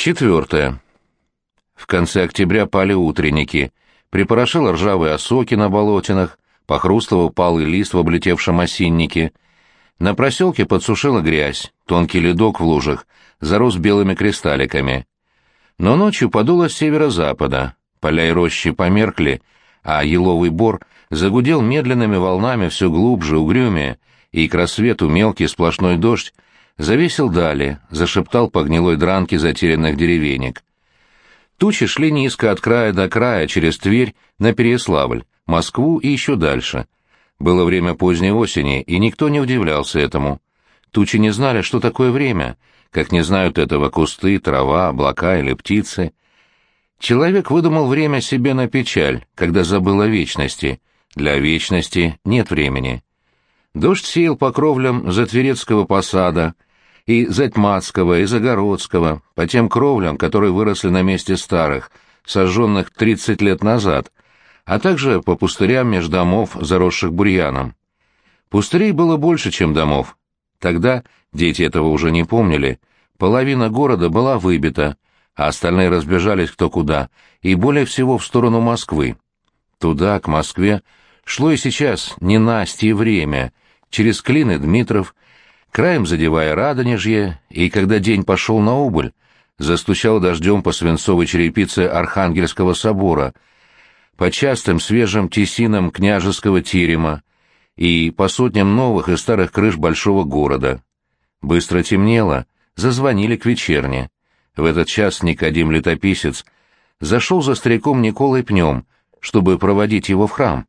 4. В конце октября пали утренники, припорошило ржавые осоки на болотинах, похрустывал палый лист в облетевшем осиннике. На проселке подсушила грязь, тонкий ледок в лужах зарос белыми кристалликами. Но ночью подуло с северо-запада, поля и рощи померкли, а еловый бор загудел медленными волнами все глубже, угрюмее, и к рассвету мелкий сплошной дождь завесил дали, зашептал по гнилой дранке затерянных деревенек. Тучи шли низко от края до края через Тверь на Переяславль, Москву и еще дальше. Было время поздней осени, и никто не удивлялся этому. Тучи не знали, что такое время, как не знают этого кусты, трава, облака или птицы. Человек выдумал время себе на печаль, когда забыл о вечности. Для вечности нет времени. Дождь сеял по кровлям Затверецкого посада, и Затьмацкого, и Загородского, по тем кровлям, которые выросли на месте старых, сожженных 30 лет назад, а также по пустырям меж домов, заросших бурьяном. Пустырей было больше, чем домов. Тогда, дети этого уже не помнили, половина города была выбита, а остальные разбежались кто куда, и более всего в сторону Москвы. Туда, к Москве, шло и сейчас ненастье время, через Клин и Дмитров, краем задевая Радонежье, и когда день пошел на убыль, застучал дождем по свинцовой черепице Архангельского собора, по частым свежим тесинам княжеского терема и по сотням новых и старых крыш большого города. Быстро темнело, зазвонили к вечерне. В этот час Никодим-летописец зашел за стариком Николой Пнем, чтобы проводить его в храм.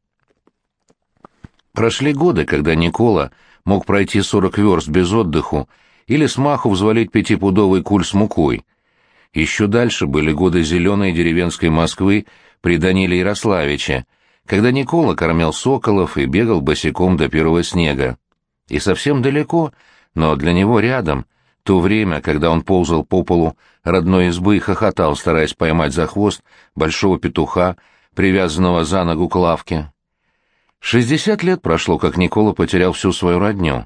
Прошли годы, когда Никола мог пройти 40 верст без отдыху или смаху взвалить 5-пудовый куль с мукой. Еще дальше были годы зеленой деревенской Москвы при Даниле Ярославиче, когда Никола кормил соколов и бегал босиком до первого снега. И совсем далеко, но для него рядом, то время, когда он ползал по полу родной избы и хохотал, стараясь поймать за хвост большого петуха, привязанного за ногу к лавке. 60 лет прошло, как Никола потерял всю свою родню.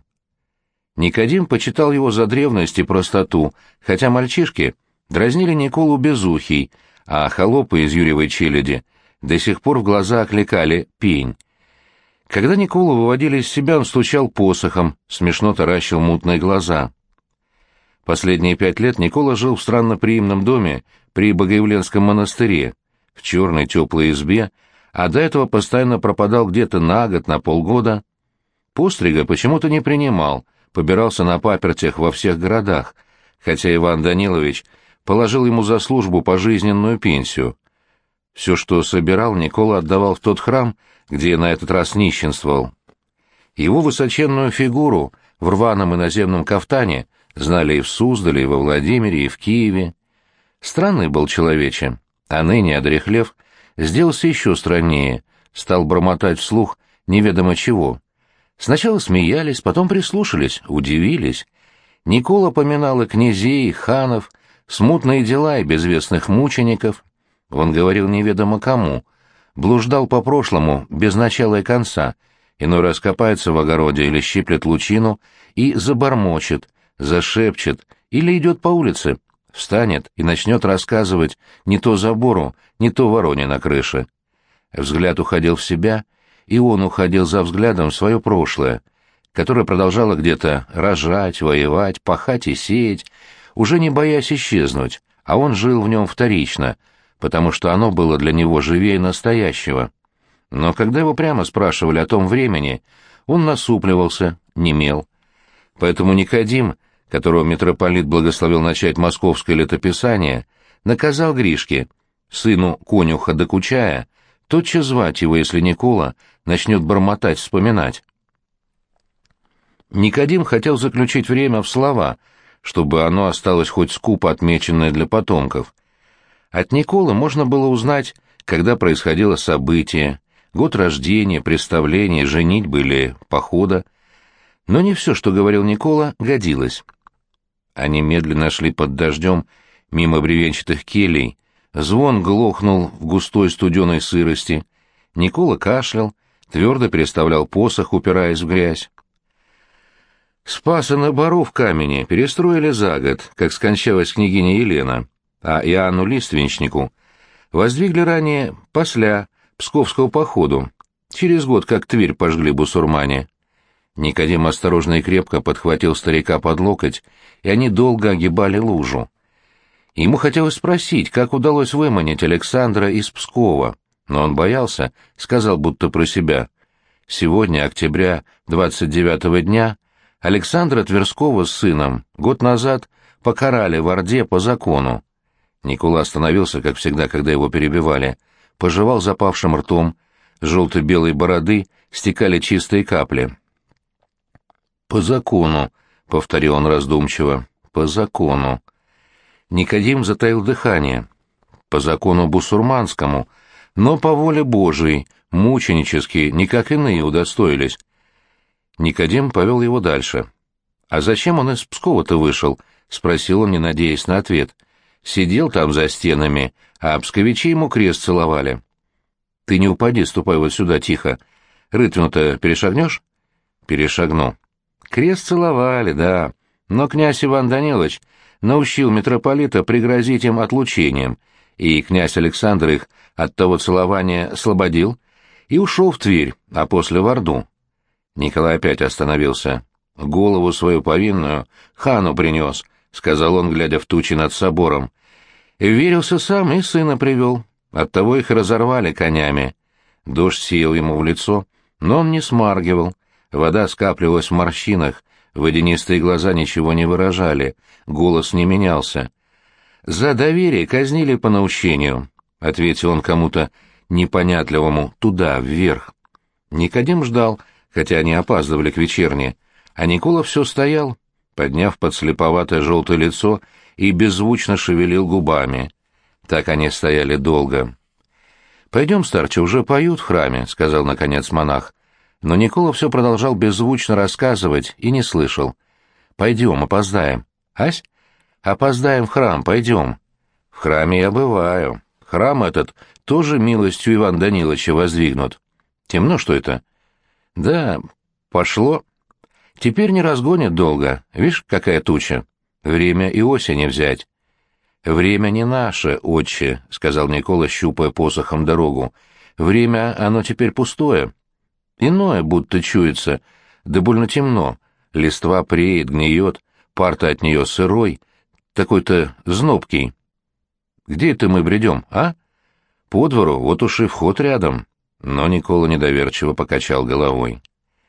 Никодим почитал его за древность и простоту, хотя мальчишки дразнили Николу безухий, а холопы из Юрьевой челяди до сих пор в глаза окликали «пень». Когда Николу выводили из себя, он стучал посохом, смешно таращил мутные глаза. Последние 5 лет Никола жил в странноприимном доме при Богоявленском монастыре, в черной теплой избе, а до этого постоянно пропадал где-то на год, на полгода. Пострига почему-то не принимал, побирался на папертях во всех городах, хотя Иван Данилович положил ему за службу пожизненную пенсию. Все, что собирал, Никола отдавал в тот храм, где на этот раз нищенствовал. Его высоченную фигуру в рваном иноземном кафтане знали и в Суздале, и во Владимире, и в Киеве. Странный был человече, а ныне, одряхлев, сделался еще страннее, стал бормотать вслух неведомо чего. Сначала смеялись, потом прислушались, удивились. Никола поминал и князей, и ханов, смутные дела и безвестных мучеников. Он говорил неведомо кому, блуждал по прошлому без начала и конца, иной раз копается в огороде или щиплет лучину и забормочет, зашепчет или идет по улице, встанет и начнет рассказывать не то забору, не то вороне на крыше. Взгляд уходил в себя, и он уходил за взглядом в свое прошлое, которое продолжало где-то рожать, воевать, пахать и сеять, уже не боясь исчезнуть, а он жил в нем вторично, потому что оно было для него живее настоящего. Но когда его прямо спрашивали о том времени, он насупливался, немел. Поэтому Никодим, которого митрополит благословил начать московское летописание, наказал Гришке, сыну конюха докучая, тотчас звать его, если Никола начнет бормотать, вспоминать. Никодим хотел заключить время в слова, чтобы оно осталось хоть скупо отмеченное для потомков. От Николы можно было узнать, когда происходило событие, год рождения, представления, женитьбы или похода, но не все, что говорил Никола, годилось. Они медленно шли под дождем мимо бревенчатых келей, звон глохнул в густой студеной сырости, Никола кашлял, твердо переставлял посох, упираясь в грязь. Спаса на Бару в Камени перестроили за год, как скончалась княгиня Елена. а Иоанну Лиственничнику воздвигли ранее после Псковского походу, через год как Тверь пожгли бусурмане. Никодим осторожно и крепко подхватил старика под локоть, и они долго огибали лужу. Ему хотелось спросить, как удалось выманить Александра из Пскова, но он боялся, сказал будто про себя. Сегодня, октября 29-го дня, Александра Тверского с сыном год назад покарали в Орде по закону. Никола остановился, как всегда, когда его перебивали, пожевал запавшим ртом, с желто-белой бороды стекали чистые капли. «По закону», — повторил он раздумчиво, — «по закону». Никодим затаил дыхание. «По закону бусурманскому, но по воле Божией, мученически, никак иные удостоились». Никодим повел его дальше. «А зачем он из Пскова-то вышел?» — спросил он, не надеясь на ответ. «Сидел там за стенами, а псковичи ему крест целовали». «Ты не упади, ступай вот сюда тихо. Рытвину-то перешагнешь?» «Перешагну». «Крест целовали, да, но князь Иван Данилович научил митрополита пригрозить им отлучением, и князь Александр их от того целования освободил и ушел в Тверь, а после в Орду». Николай опять остановился. «Голову свою повинную хану принес», — сказал он, глядя в тучи над собором. «Верился сам и сына привел. Оттого их разорвали конями». Дождь сеял ему в лицо, но он не смаргивал. Вода скапливалась в морщинах, водянистые глаза ничего не выражали, голос не менялся. «За доверие казнили по наущению», — ответил он кому-то непонятливому, туда, вверх. Никодим ждал, хотя они опаздывали к вечерне, а Никола все стоял, подняв подслеповатое желтое лицо и беззвучно шевелил губами. Так они стояли долго. «Пойдем, старче, уже поют в храме», — сказал, наконец, монах. Но Никола все продолжал беззвучно рассказывать и не слышал. «Пойдем, опоздаем». «Ась? Опоздаем в храм, пойдем». «В храме я бываю. Храм этот тоже милостью Ивана Даниловича воздвигнут. Темно, что это?» «Да, пошло. Теперь не разгонят долго. Видишь, какая туча. Время и осени взять». «Время не наше, отче», — сказал Никола, щупая посохом дорогу. «Время, оно теперь пустое. Иное будто чуется, да больно темно. Листва преет, гниет, пар-то от нее сырой, такой-то знобкий. Где это мы бредем, а? По двору, вот уж и вход рядом». Но Никола недоверчиво покачал головой.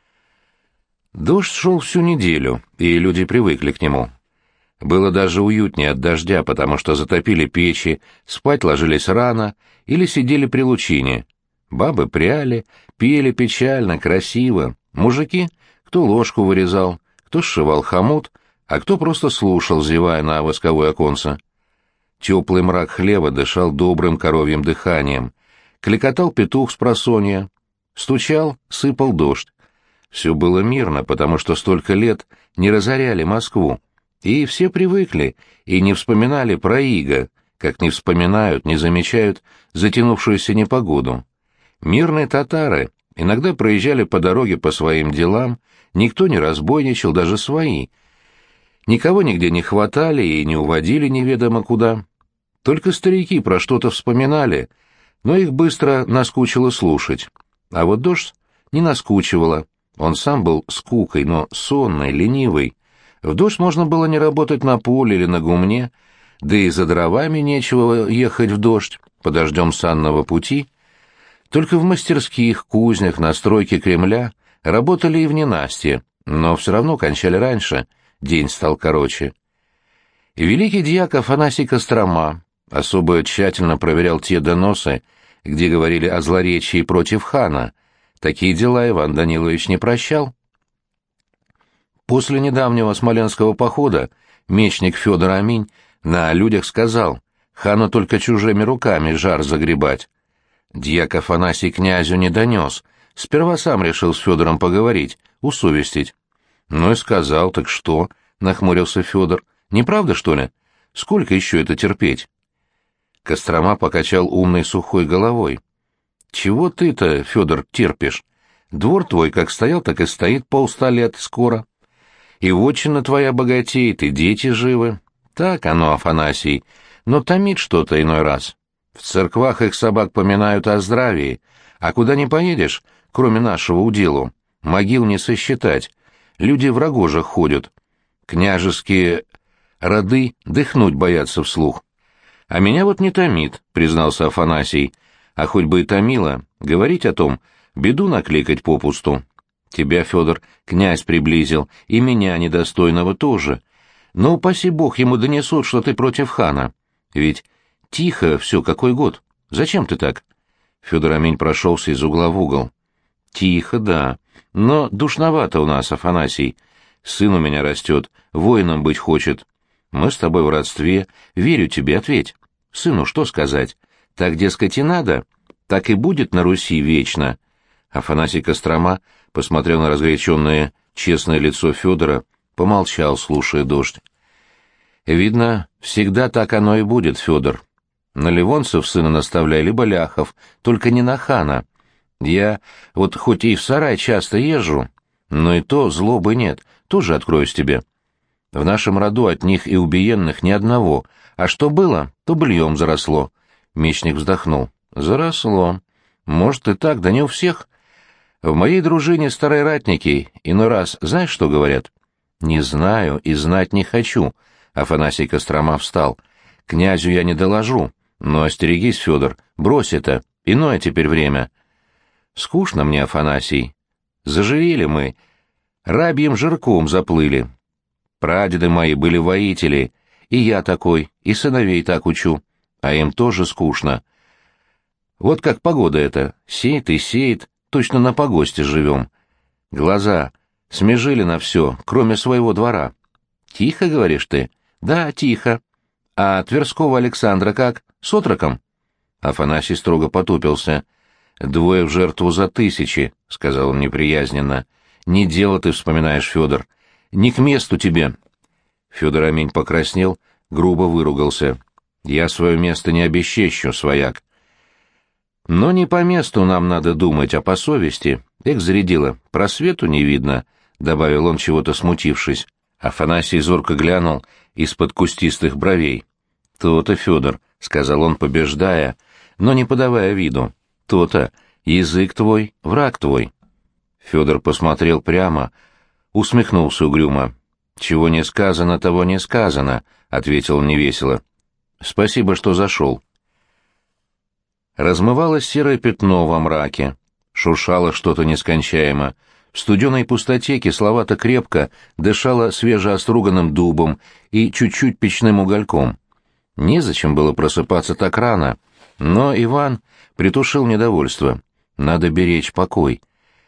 Дождь шел всю неделю, и люди привыкли к нему. Было даже уютнее от дождя, потому что затопили печи, спать ложились рано или сидели при лучине. Бабы пряли, пели печально, красиво. Мужики, кто ложку вырезал, кто сшивал хомут, а кто просто слушал, зевая на восковое оконце. Теплый мрак хлева дышал добрым коровьим дыханием. Клекотал петух спросонья. Стучал, сыпал дождь. Все было мирно, потому что столько лет не разоряли Москву. И все привыкли и не вспоминали про иго, как не вспоминают, не замечают затянувшуюся непогоду. Мирные татары иногда проезжали по дороге по своим делам, никто не разбойничал, даже свои. Никого нигде не хватали и не уводили неведомо куда. Только старики про что-то вспоминали, но их быстро наскучило слушать. А вот дождь не наскучивало. Он сам был скукой, но сонный, ленивый. В дождь можно было не работать на поле или на гумне, да и за дровами нечего ехать в дождь, по дождем санного пути. Только в мастерских, кузнях, на стройке Кремля работали и в ненастье, но все равно кончали раньше, день стал короче. И великий дьяк Афанасий Кострома особо тщательно проверял те доносы, где говорили о злоречии против хана. Такие дела Иван Данилович не прощал. После недавнего смоленского похода мечник Федор Аминь на людях сказал: «Хану только чужими руками жар загребать». Дьяк Афанасий князю не донес, сперва сам решил с Федором поговорить, усовестить. «Ну и сказал, так что?» — нахмурился Федор. «Неправда, что ли? Сколько еще это терпеть?» Кострома покачал умной сухой головой. «Чего ты-то, Федор, терпишь? Двор твой как стоял, так и стоит 150 лет скоро. И вотчина твоя богатеет, и дети живы. Так оно, Афанасий, но томит что-то иной раз. В церквах их собак поминают о здравии, а куда ни поедешь, кроме нашего уделу, могил не сосчитать. Люди в рогожах ходят. Княжеские роды дыхнуть боятся вслух. А меня вот не томит, признался Афанасий. А хоть бы и томило, говорить о том, беду накликать попусту. Тебя, Федор, князь приблизил, и меня, недостойного, тоже. Но упаси бог ему донесут, что ты против хана. Ведь тихо все, какой год. Зачем ты так? Федор Аминь прошелся из угла в угол. Тихо, да, но душновато у нас, Афанасий. Сын у меня растет, воином быть хочет. Мы с тобой в родстве, верю тебе, ответь. Сыну что сказать? Так, дескать, и надо, так и будет на Руси вечно. Афанасий Кострома посмотрел на разгоряченное, честное лицо Федора, помолчал, слушая дождь. «Видно, всегда так оно и будет, Федор. На ливонцев сына наставляй, либо ляхов, только не на хана. Я вот хоть и в сарай часто езжу, но и то злобы нет, тоже откроюсь тебе. В нашем роду от них и убиенных ни одного, а что было, то быльем заросло». Мечник вздохнул. «Заросло. Может и так, да не у всех. В моей дружине старые ратники иной раз знаешь, что говорят?» «Не знаю и знать не хочу», — Афанасий Кострома встал. «Князю я не доложу, но остерегись, Федор, брось это, иное теперь время». «Скучно мне, Афанасий. Заживели мы, рабьим жирком заплыли. Прадеды мои были воители, и я такой, и сыновей так учу, а им тоже скучно. Вот как погода эта, сеет и сеет, точно на погосте живем. Глаза смежили на все, кроме своего двора. Тихо, говоришь ты? Да, тихо. А Тверского Александра как? С отроком?» Афанасий строго потупился. «Двое в жертву за 1000, — сказал он неприязненно. — Не дело ты вспоминаешь, Федор. Не к месту тебе». Федор Аминь покраснел, грубо выругался. «Я свое место не обесчещу, свояк». «Но не по месту нам надо думать, а по совести. Эх, зарядила, просвету не видно», — добавил он, чего-то смутившись. Афанасий зорко глянул из-под кустистых бровей. «То-то, Федор», — сказал он, побеждая, но не подавая виду. «То-то, язык твой, враг твой». Федор посмотрел прямо, усмехнулся угрюмо. «Чего не сказано, того не сказано», — ответил он невесело. «Спасибо, что зашел». Размывалось серое пятно во мраке, шуршало что-то нескончаемо. В студеной пустоте кисловато крепко дышало свежеоструганным дубом и чуть-чуть печным угольком. Незачем было просыпаться так рано, но Иван притушил недовольство. Надо беречь покой.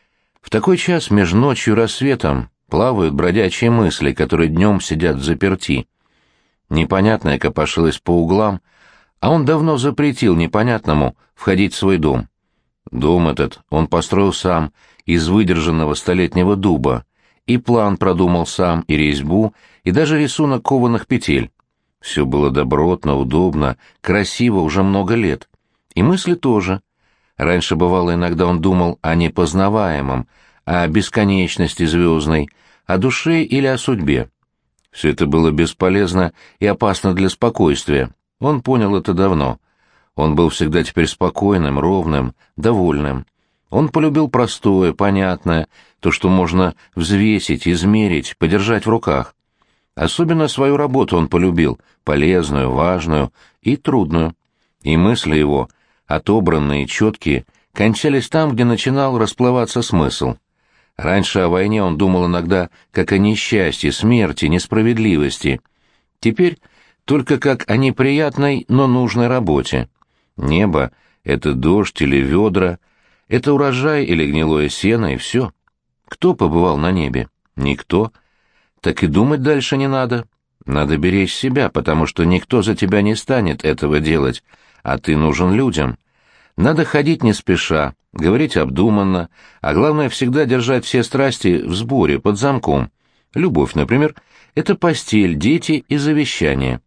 В такой час между ночью и рассветом плавают бродячие мысли, которые днем сидят взаперти. Непонятное копошилось по углам, а он давно запретил непонятному входить в свой дом. Дом этот он построил сам, из выдержанного столетнего дуба, и план продумал сам, и резьбу, и даже рисунок кованых петель. Все было добротно, удобно, красиво уже много лет. И мысли тоже. Раньше, бывало, иногда он думал о непознаваемом, о бесконечности звездной, о душе или о судьбе. Все это было бесполезно и опасно для спокойствия. Он понял это давно. Он был всегда теперь спокойным, ровным, довольным. Он полюбил простое, понятное, то, что можно взвесить, измерить, подержать в руках. Особенно свою работу он полюбил, полезную, важную и трудную. И мысли его, отобранные и четкие, кончались там, где начинал расплываться смысл. Раньше о войне он думал иногда как о несчастье, смерти, несправедливости. Теперь только как о неприятной, но нужной работе. Небо — это дождь или ведра, это урожай или гнилое сено, и все. Кто побывал на небе? Никто. Так и думать дальше не надо. Надо беречь себя, потому что никто за тебя не станет этого делать, а ты нужен людям. Надо ходить не спеша, говорить обдуманно, а главное всегда держать все страсти в сборе, под замком. Любовь, например, — это постель, дети и завещание.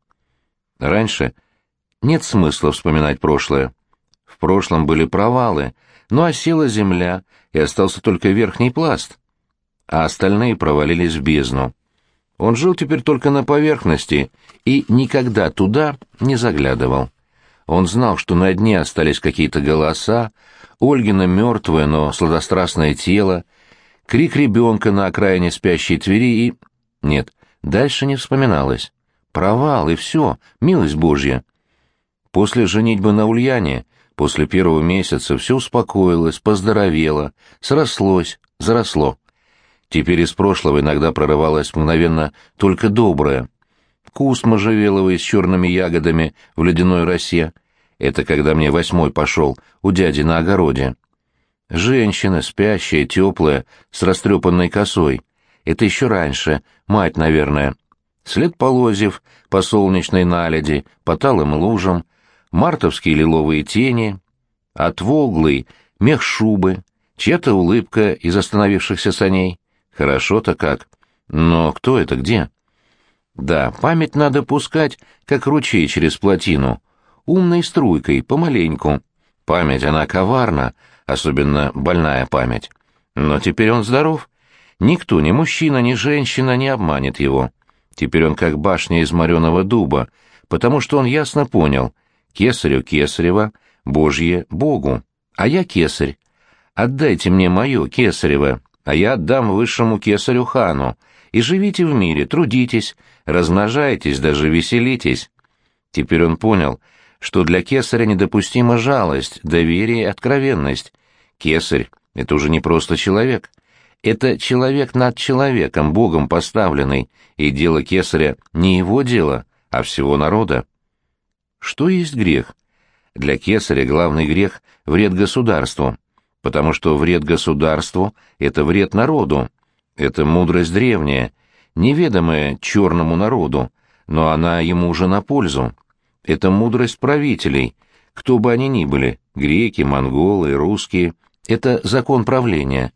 Раньше нет смысла вспоминать прошлое. В прошлом были провалы, но осела земля, и остался только верхний пласт, а остальные провалились в бездну. Он жил теперь только на поверхности и никогда туда не заглядывал. Он знал, что на дне остались какие-то голоса, Ольгино мертвое, но сладострастное тело, крик ребенка на окраине спящей Твери и... Нет, дальше не вспоминалось. Провал, и все, милость Божья. После женитьбы на Ульяне, после первого месяца, все успокоилось, поздоровело, срослось, заросло. Теперь из прошлого иногда прорывалось мгновенно только доброе. Куст можжевеловый с черными ягодами в ледяной росе. Это когда мне 8-й пошел, у дяди на огороде. Женщина, спящая, теплая, с растрепанной косой. Это еще раньше, мать, наверное. След полозьев по солнечной наледи, по талым лужам, мартовские лиловые тени, отволглый мех шубы, чья-то улыбка из остановившихся саней. Хорошо-то как. Но кто это, где? Да, память надо пускать, как ручей через плотину, умной струйкой, помаленьку. Память, она коварна, особенно больная память. Но теперь он здоров. Никто, ни мужчина, ни женщина не обманет его. Теперь он как башня из мореного дуба, потому что он ясно понял: кесарю кесарево, Божье Богу, а я кесарь. Отдайте мне мое кесарево, а я отдам высшему кесарю хану, и живите в мире, трудитесь, размножайтесь, даже веселитесь. Теперь он понял, что для кесаря недопустима жалость, доверие и откровенность. Кесарь — это уже не просто человек. Это человек над человеком, Богом поставленный, и дело кесаря не его дело, а всего народа. Что есть грех? Для кесаря главный грех — вред государству, потому что вред государству — это вред народу. Это мудрость древняя, неведомая черному народу, но она ему уже на пользу. Это мудрость правителей, кто бы они ни были, греки, монголы, русские, это закон правления.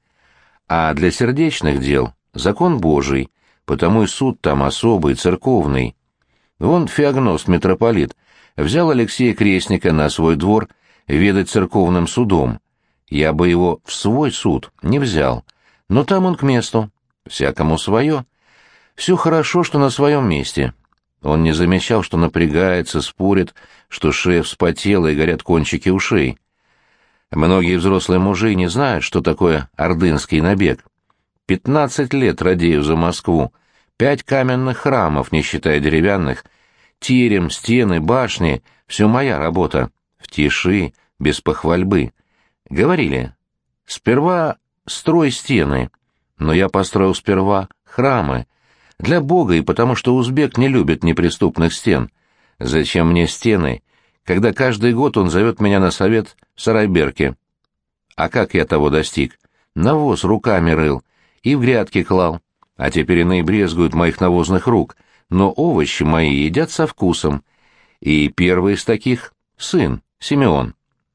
А для сердечных дел закон Божий, потому и суд там особый, церковный. Вон Феогност, митрополит, взял Алексея Крестника на свой двор ведать церковным судом. Я бы его в свой суд не взял, но там он к месту, всякому свое. Все хорошо, что на своем месте. Он не замечал, что напрягается, спорит, что шея вспотела и горят кончики ушей. Многие взрослые мужи не знают, что такое ордынский набег. 15 лет радею за Москву, 5 каменных храмов, не считая деревянных, терем, стены, башни — все моя работа, в тиши, без похвальбы. Говорили: сперва строй стены, но я построил сперва храмы. Для Бога и потому, что узбек не любит неприступных стен. Зачем мне стены, когда каждый год он зовет меня на совет в Сарайберке? А как я того достиг? Навоз руками рыл и в грядки клал, а теперь иные брезгуют моих навозных рук, но овощи мои едят со вкусом. И первый из таких — сын, Симеон.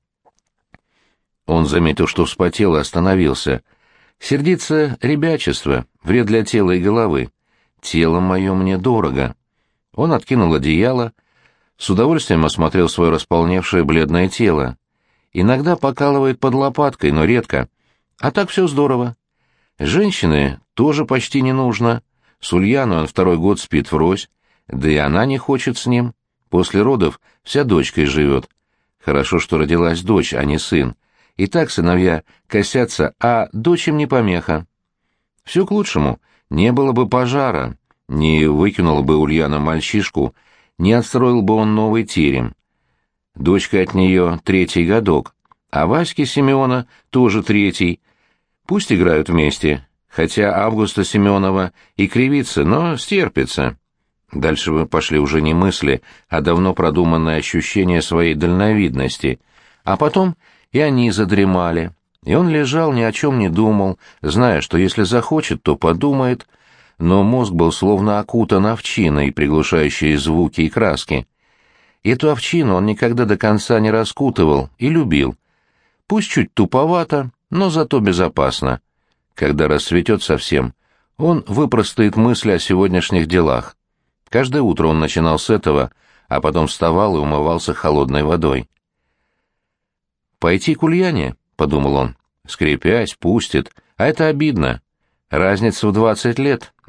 Он заметил, что вспотел, и остановился. Сердиться — ребячество, вред для тела и головы. Тело мое мне дорого. Он откинул одеяло, с удовольствием осмотрел свое располневшее бледное тело. Иногда покалывает под лопаткой, но редко. А так все здорово. Женщины тоже почти не нужно. С Ульяной он 2-й год спит врозь, да и она не хочет с ним. После родов вся дочкой живет. Хорошо, что родилась дочь, а не сын. И так сыновья косятся, а дочь им не помеха. Все к лучшему. Не было бы пожара, не выкинула бы Ульяна мальчишку, не отстроил бы он новый терем. Дочка от нее 3-й годок, а Ваське Симеона тоже 3-й. Пусть играют вместе, хотя Августа Семенова и кривится, но стерпится. Дальше пошли уже не мысли, а давно продуманное ощущение своей дальновидности. А потом и они задремали. И он лежал, ни о чем не думал, зная, что если захочет, то подумает, но мозг был словно окутан овчиной, приглушающей звуки и краски. Эту овчину он никогда до конца не раскутывал и любил. Пусть чуть туповато, но зато безопасно. Когда рассветет совсем, он выпростает мысли о сегодняшних делах. Каждое утро он начинал с этого, а потом вставал и умывался холодной водой. «Пойти к Ульяне?» — подумал он. «Скрипясь, пустит, а это обидно. Разница в 20 лет,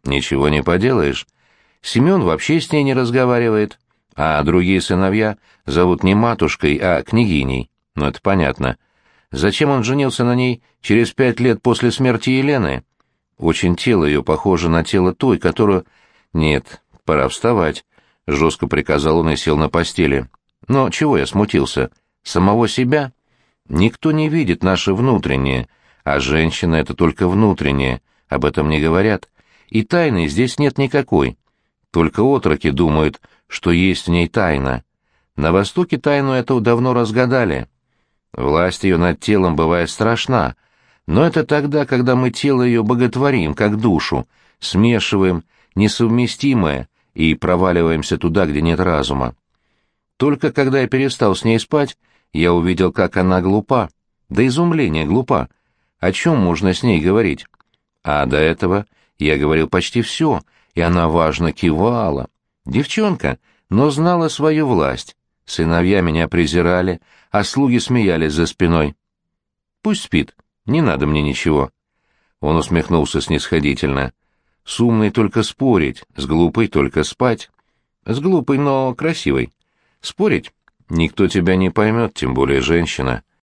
Ничего не поделаешь. Семен вообще с ней не разговаривает, а другие сыновья зовут не матушкой, а княгиней. Ну, это понятно. Зачем он женился на ней через 5 лет после смерти Елены? Очень тело ее похоже на тело той, которую... Нет, пора вставать, — жестко приказал он и сел на постели. Но чего я смутился? Самого себя? Никто не видит наше внутреннее, а женщина — это только внутреннее, об этом не говорят. И тайны здесь нет никакой. Только отроки думают, что есть в ней тайна. На Востоке тайну эту давно разгадали. Власть ее над телом бывает страшна, но это тогда, когда мы тело ее боготворим, как душу, смешиваем несовместимое и проваливаемся туда, где нет разума. Только когда я перестал с ней спать, я увидел, как она глупа, до изумления глупа. О чем можно с ней говорить? А до этого я говорил почти все, и она важно кивала. Девчонка, но знала свою власть. Сыновья меня презирали, а слуги смеялись за спиной. Пусть спит, не надо мне ничего. Он усмехнулся снисходительно. С умной только спорить, с глупой только спать. С глупой, но красивой. Спорить? Никто тебя не поймет, тем более женщина.